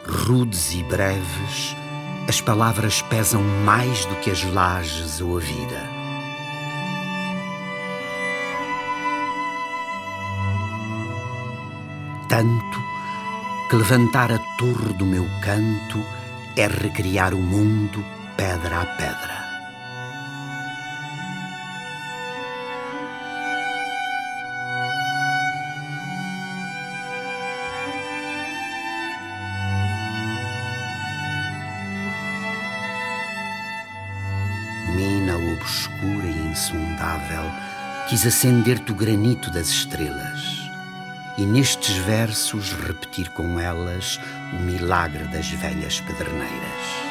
rudes e breves, as palavras pesam mais do que as lajes ou a vida. Tanto que levantar a torre do meu canto é recriar o mundo pedra a pedra. Mina obscura e insondável, quis acender-te o granito das estrelas e nestes versos repetir com elas o milagre das velhas pederneiras.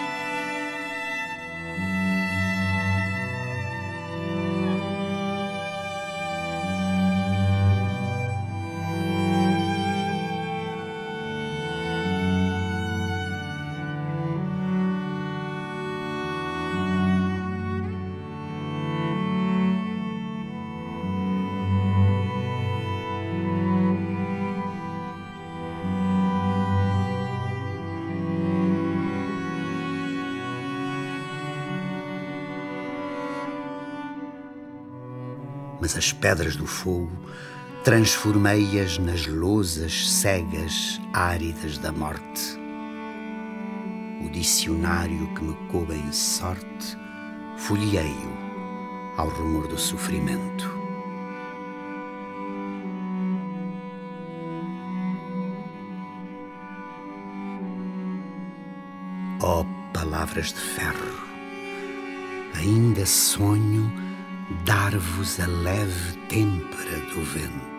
Mas as pedras do fogo transformei-as nas lousas cegas áridas da morte. O dicionário que me coube em sorte, folhei-o ao rumor do sofrimento. Ó palavras de ferro, ainda sonho dar-vos a leve têmpera do vento.